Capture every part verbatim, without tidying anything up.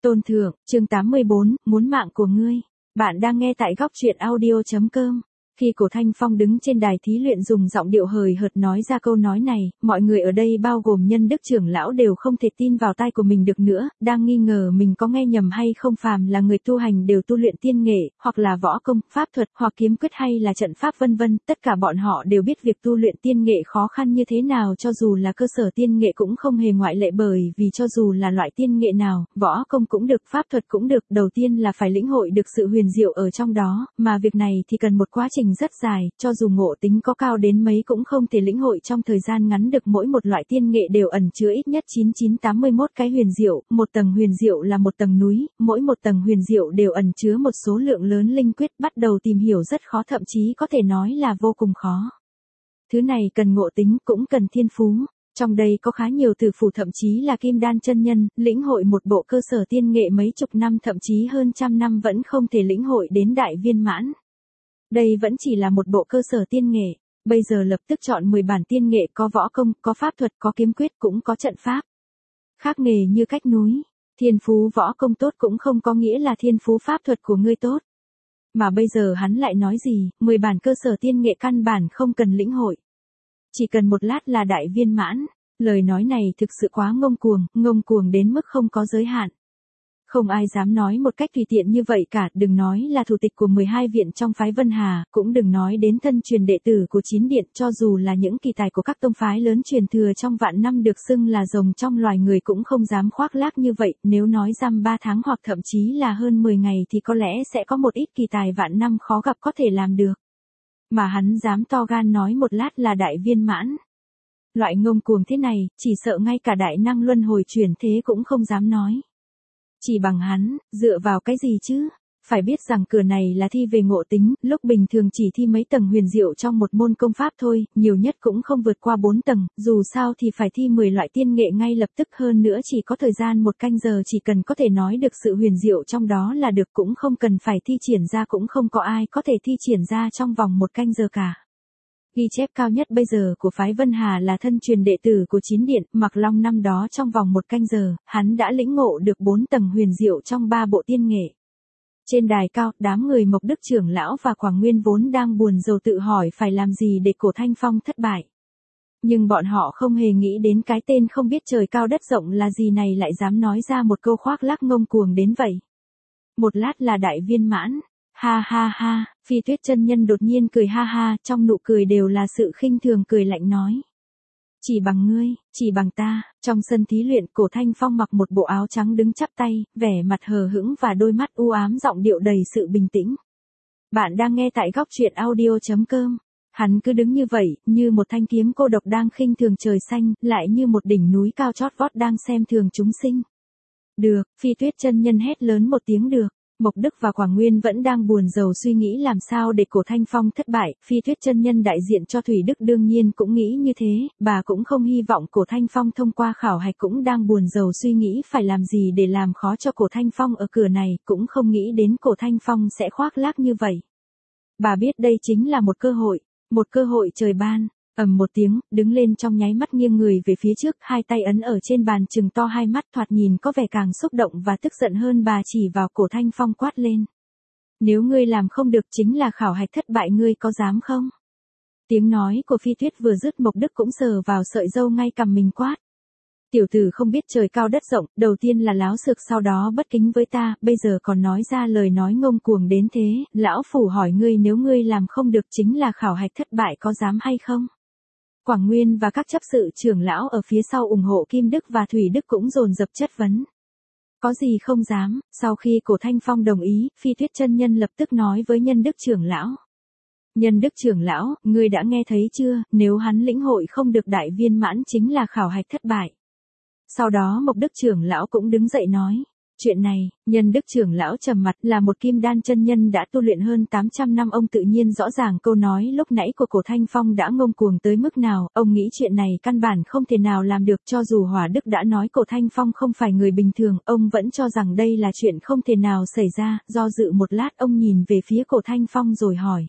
Tôn Thượng, chương tám mươi bốn, muốn mạng của ngươi. Bạn đang nghe tại góc truyện audio chấm com. Khi Cổ Thanh Phong đứng trên đài thí luyện dùng giọng điệu hời hợt nói ra câu nói này, mọi người ở đây bao gồm Nhân Đức trưởng lão đều không thể tin vào tai của mình được nữa, đang nghi ngờ mình có nghe nhầm hay không. Phàm là người tu hành đều tu luyện tiên nghệ, hoặc là võ công, pháp thuật, hoặc kiếm quyết hay là trận pháp vân vân, tất cả bọn họ đều biết việc tu luyện tiên nghệ khó khăn như thế nào, cho dù là cơ sở tiên nghệ cũng không hề ngoại lệ, bởi vì cho dù là loại tiên nghệ nào, võ công cũng được, pháp thuật cũng được, đầu tiên là phải lĩnh hội được sự huyền diệu ở trong đó, mà việc này thì cần một quá trình rất dài, cho dù ngộ tính có cao đến mấy cũng không thể lĩnh hội trong thời gian ngắn được. Mỗi một loại tiên nghệ đều ẩn chứa ít nhất chín chín tám mươi mốt cái huyền diệu, một tầng huyền diệu là một tầng núi, mỗi một tầng huyền diệu đều ẩn chứa một số lượng lớn linh quyết, bắt đầu tìm hiểu rất khó, thậm chí có thể nói là vô cùng khó. Thứ này cần ngộ tính, cũng cần thiên phú. Trong đây có khá nhiều tử phủ thậm chí là kim đan chân nhân, lĩnh hội một bộ cơ sở tiên nghệ mấy chục năm thậm chí hơn trăm năm vẫn không thể lĩnh hội đến đại viên mãn. Đây vẫn chỉ là một bộ cơ sở tiên nghệ, bây giờ lập tức chọn mười bản tiên nghệ, có võ công, có pháp thuật, có kiếm quyết, cũng có trận pháp. Khác nghề như cách núi, thiên phú võ công tốt cũng không có nghĩa là thiên phú pháp thuật của ngươi tốt. Mà bây giờ hắn lại nói gì, mười bản cơ sở tiên nghệ căn bản không cần lĩnh hội. Chỉ cần một lát là đại viên mãn. Lời nói này thực sự quá ngông cuồng, ngông cuồng đến mức không có giới hạn. Không ai dám nói một cách tùy tiện như vậy cả, đừng nói là thủ tịch của mười hai viện trong phái Vân Hà, cũng đừng nói đến thân truyền đệ tử của chín điện, cho dù là những kỳ tài của các tông phái lớn truyền thừa trong vạn năm được xưng là rồng trong loài người cũng không dám khoác lác như vậy. Nếu nói dăm ba tháng hoặc thậm chí là hơn mười ngày thì có lẽ sẽ có một ít kỳ tài vạn năm khó gặp có thể làm được. Mà hắn dám to gan nói một lát là đại viên mãn. Loại ngông cuồng thế này, chỉ sợ ngay cả đại năng luân hồi chuyển thế cũng không dám nói. Chỉ bằng hắn, dựa vào cái gì chứ? Phải biết rằng cửa này là thi về ngộ tính, lúc bình thường chỉ thi mấy tầng huyền diệu trong một môn công pháp thôi, nhiều nhất cũng không vượt qua bốn tầng, dù sao thì phải thi mười loại tiên nghệ ngay lập tức, hơn nữa chỉ có thời gian một canh giờ, chỉ cần có thể nói được sự huyền diệu trong đó là được, cũng không cần phải thi triển ra, cũng không có ai có thể thi triển ra trong vòng một canh giờ cả. Ghi chép cao nhất bây giờ của phái Vân Hà là thân truyền đệ tử của chín điện, Mạc Long, năm đó trong vòng một canh giờ, hắn đã lĩnh ngộ được bốn tầng huyền diệu trong ba bộ tiên nghệ. Trên đài cao, đám người Mộc Đức trưởng lão và Quảng Nguyên vốn đang buồn rầu tự hỏi phải làm gì để Cổ Thanh Phong thất bại. Nhưng bọn họ không hề nghĩ đến cái tên không biết trời cao đất rộng là gì này lại dám nói ra một câu khoác lác ngông cuồng đến vậy. Một lát là đại viên mãn. Ha ha ha, Phi Tuyết chân nhân đột nhiên cười ha ha, trong nụ cười đều là sự khinh thường, cười lạnh nói. Chỉ bằng ngươi, chỉ bằng ta. Trong sân thí luyện, Cổ Thanh Phong mặc một bộ áo trắng đứng chắp tay, vẻ mặt hờ hững và đôi mắt u ám, giọng điệu đầy sự bình tĩnh. Bạn đang nghe tại góc truyện audio chấm com. Hắn cứ đứng như vậy, như một thanh kiếm cô độc đang khinh thường trời xanh, lại như một đỉnh núi cao chót vót đang xem thường chúng sinh. Được, Phi Tuyết chân nhân hét lớn một tiếng được. Mộc Đức và Quảng Nguyên vẫn đang buồn rầu suy nghĩ làm sao để Cổ Thanh Phong thất bại, Phi Tuyết chân nhân đại diện cho Thủy Đức đương nhiên cũng nghĩ như thế, bà cũng không hy vọng Cổ Thanh Phong thông qua khảo hạch, cũng đang buồn rầu suy nghĩ phải làm gì để làm khó cho Cổ Thanh Phong ở cửa này, cũng không nghĩ đến Cổ Thanh Phong sẽ khoác lác như vậy. Bà biết đây chính là một cơ hội, một cơ hội trời ban. Ầm một tiếng, đứng lên trong nháy mắt, nghiêng người về phía trước, hai tay ấn ở trên bàn, trừng to hai mắt, thoạt nhìn có vẻ càng xúc động và tức giận hơn. Bà chỉ vào Cổ Thanh Phong quát lên. Nếu ngươi làm không được chính là khảo hạch thất bại, ngươi có dám không? Tiếng nói của Phi Tuyết vừa dứt, Mộc Đức cũng sờ vào sợi râu ngay cằm mình quát. Tiểu tử không biết trời cao đất rộng, đầu tiên là láo xược, sau đó bất kính với ta, bây giờ còn nói ra lời nói ngông cuồng đến thế, lão phủ hỏi ngươi, nếu ngươi làm không được chính là khảo hạch thất bại, có dám hay không? Quảng Nguyên và các chấp sự trưởng lão ở phía sau ủng hộ Kim Đức và Thủy Đức cũng dồn dập chất vấn. Có gì không dám? Sau khi Cổ Thanh Phong đồng ý, Phi Tuyết chân nhân lập tức nói với Nhân Đức trưởng lão. Nhân Đức trưởng lão, ngươi đã nghe thấy chưa, nếu hắn lĩnh hội không được đại viên mãn chính là khảo hạch thất bại. Sau đó Mộc Đức trưởng lão cũng đứng dậy nói. Chuyện này, Nhân Đức trưởng lão trầm mặt, là một kim đan chân nhân đã tu luyện hơn tám trăm năm, ông tự nhiên rõ ràng câu nói lúc nãy của Cổ Thanh Phong đã ngông cuồng tới mức nào, ông nghĩ chuyện này căn bản không thể nào làm được, cho dù Hỏa Đức đã nói Cổ Thanh Phong không phải người bình thường, ông vẫn cho rằng đây là chuyện không thể nào xảy ra, do dự một lát ông nhìn về phía Cổ Thanh Phong rồi hỏi.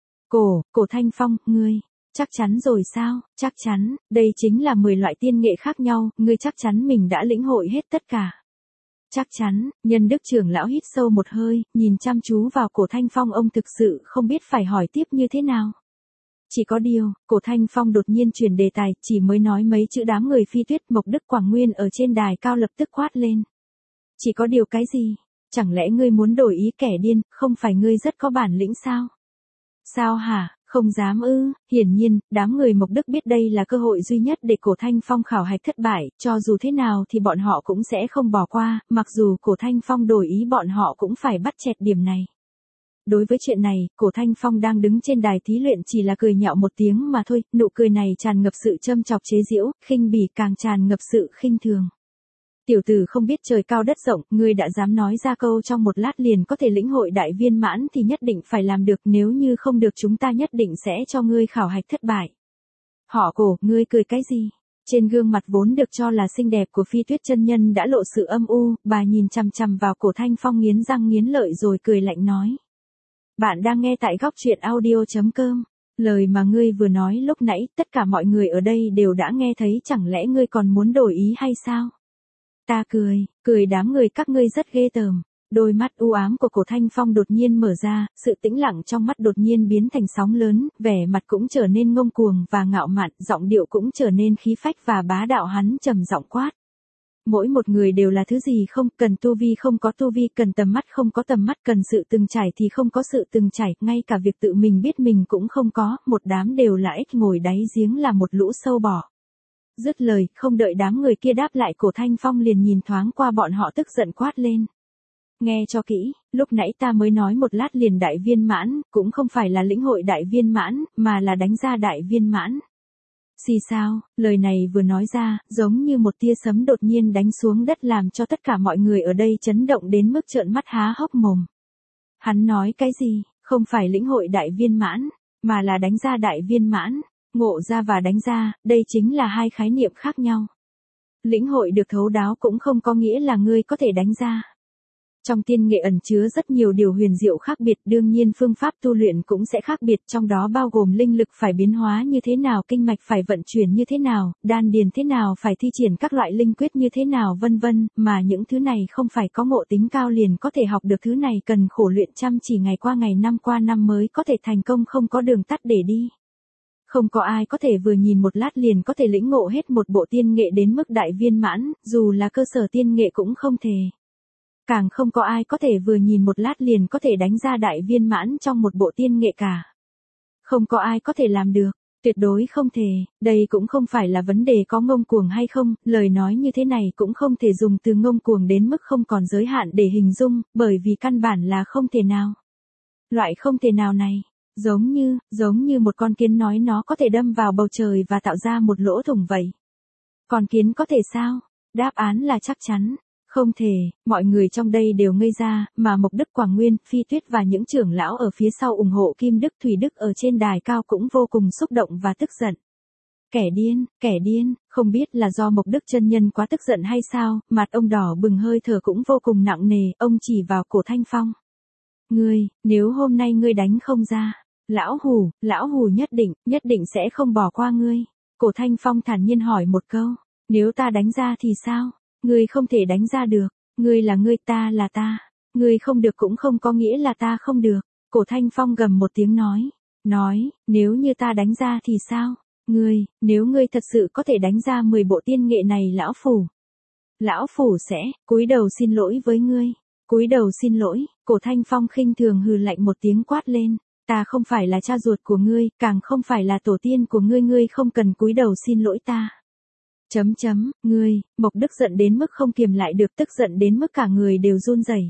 Cổ, Cổ Thanh Phong, ngươi, chắc chắn rồi sao? Chắc chắn, đây chính là mười loại tiên nghệ khác nhau, ngươi chắc chắn mình đã lĩnh hội hết tất cả. Chắc chắn, Nhân Đức trưởng lão hít sâu một hơi, nhìn chăm chú vào Cổ Thanh Phong, ông thực sự không biết phải hỏi tiếp như thế nào. Chỉ có điều, Cổ Thanh Phong đột nhiên chuyển đề tài, chỉ mới nói mấy chữ đám người Phi Tuyết, Mộc Đức Quảng Nguyên ở trên đài cao lập tức quát lên. Chỉ có điều cái gì? Chẳng lẽ ngươi muốn đổi ý kẻ điên, không phải ngươi rất có bản lĩnh sao? Sao hả? Không dám ư? Hiển nhiên, đám người Mộc Đức biết đây là cơ hội duy nhất để Cổ Thanh Phong khảo hạch thất bại, cho dù thế nào thì bọn họ cũng sẽ không bỏ qua, mặc dù Cổ Thanh Phong đổi ý bọn họ cũng phải bắt chẹt điểm này. Đối với chuyện này, Cổ Thanh Phong đang đứng trên đài thí luyện chỉ là cười nhạo một tiếng mà thôi, nụ cười này tràn ngập sự châm chọc chế giễu, khinh bỉ càng tràn ngập sự khinh thường. Tiểu tử không biết trời cao đất rộng, ngươi đã dám nói ra câu trong một lát liền có thể lĩnh hội đại viên mãn thì nhất định phải làm được, nếu như không được chúng ta nhất định sẽ cho ngươi khảo hạch thất bại. Họ Cổ, ngươi cười cái gì? Trên gương mặt vốn được cho là xinh đẹp của Phi Tuyết chân nhân đã lộ sự âm u, bà nhìn chằm chằm vào Cổ Thanh Phong nghiến răng nghiến lợi rồi cười lạnh nói. Bạn đang nghe tại góc truyện audio chấm com. Lời mà ngươi vừa nói lúc nãy, tất cả mọi người ở đây đều đã nghe thấy, chẳng lẽ ngươi còn muốn đổi ý hay sao? Ta cười, cười đám người các ngươi rất ghê tởm. Đôi mắt u ám của Cổ Thanh Phong đột nhiên mở ra, sự tĩnh lặng trong mắt đột nhiên biến thành sóng lớn, vẻ mặt cũng trở nên ngông cuồng và ngạo mạn, giọng điệu cũng trở nên khí phách và bá đạo, hắn trầm giọng quát. Mỗi một người đều là thứ gì không, cần tu vi không có tu vi, cần tầm mắt không có tầm mắt, cần sự từng trải thì không có sự từng trải, ngay cả việc tự mình biết mình cũng không có, một đám đều là ếch ngồi đáy giếng, là một lũ sâu bọ. Dứt lời, không đợi đám người kia đáp lại, Cổ Thanh Phong liền nhìn thoáng qua bọn họ tức giận quát lên. Nghe cho kỹ, lúc nãy ta mới nói một lát liền đại viên mãn, cũng không phải là lĩnh hội đại viên mãn, mà là đánh ra đại viên mãn. Xì sao, lời này vừa nói ra, giống như một tia sấm đột nhiên đánh xuống đất làm cho tất cả mọi người ở đây chấn động đến mức trợn mắt há hốc mồm. Hắn nói cái gì, không phải lĩnh hội đại viên mãn, mà là đánh ra đại viên mãn. Ngộ ra và đánh ra, đây chính là hai khái niệm khác nhau. Lĩnh hội được thấu đáo cũng không có nghĩa là ngươi có thể đánh ra. Trong tiên nghệ ẩn chứa rất nhiều điều huyền diệu khác biệt, đương nhiên phương pháp tu luyện cũng sẽ khác biệt, trong đó bao gồm linh lực phải biến hóa như thế nào, kinh mạch phải vận chuyển như thế nào, đan điền thế nào, phải thi triển các loại linh quyết như thế nào vân vân, mà những thứ này không phải có ngộ tính cao liền có thể học được, thứ này cần khổ luyện chăm chỉ ngày qua ngày, năm qua năm mới có thể thành công, không có đường tắt để đi. Không có ai có thể vừa nhìn một lát liền có thể lĩnh ngộ hết một bộ tiên nghệ đến mức đại viên mãn, dù là cơ sở tiên nghệ cũng không thể. Càng không có ai có thể vừa nhìn một lát liền có thể đánh ra đại viên mãn trong một bộ tiên nghệ cả. Không có ai có thể làm được, tuyệt đối không thể, đây cũng không phải là vấn đề có ngông cuồng hay không, lời nói như thế này cũng không thể dùng từ ngông cuồng đến mức không còn giới hạn để hình dung, bởi vì căn bản là không thể nào. Loại không thể nào này, giống như, giống như một con kiến nói nó có thể đâm vào bầu trời và tạo ra một lỗ thủng vậy. Con kiến có thể sao? Đáp án là chắc chắn. Không thể, mọi người trong đây đều ngây ra, mà Mộc Đức Quảng Nguyên, Phi Tuyết và những trưởng lão ở phía sau ủng hộ Kim Đức Thủy Đức ở trên đài cao cũng vô cùng xúc động và tức giận. Kẻ điên, kẻ điên, không biết là do Mộc Đức chân nhân quá tức giận hay sao, mặt ông đỏ bừng, hơi thở cũng vô cùng nặng nề, ông chỉ vào Cổ Thanh Phong. Ngươi, nếu hôm nay ngươi đánh không ra, lão hù, lão hù nhất định, nhất định sẽ không bỏ qua ngươi. Cổ Thanh Phong thản nhiên hỏi một câu, nếu ta đánh ra thì sao? Ngươi không thể đánh ra được, ngươi là ngươi, ta là ta, ngươi không được cũng không có nghĩa là ta không được. Cổ Thanh Phong gầm một tiếng nói, nói, nếu như ta đánh ra thì sao? Ngươi, nếu ngươi thật sự có thể đánh ra mười bộ tiên nghệ này lão phủ. Lão phủ sẽ, cúi đầu xin lỗi với ngươi, cúi đầu xin lỗi. Cổ Thanh Phong khinh thường hừ lạnh một tiếng quát lên, ta không phải là cha ruột của ngươi, càng không phải là tổ tiên của ngươi, ngươi không cần cúi đầu xin lỗi ta. Chấm chấm, ngươi, Mộc Đức giận đến mức không kiềm lại được, tức giận đến mức cả người đều run rẩy.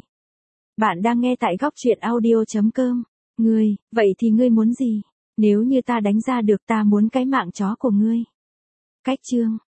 Bạn đang nghe tại góc truyện audio chấm com. Ngươi, vậy thì ngươi muốn gì? Nếu như ta đánh ra được, ta muốn cái mạng chó của ngươi. Cách chương.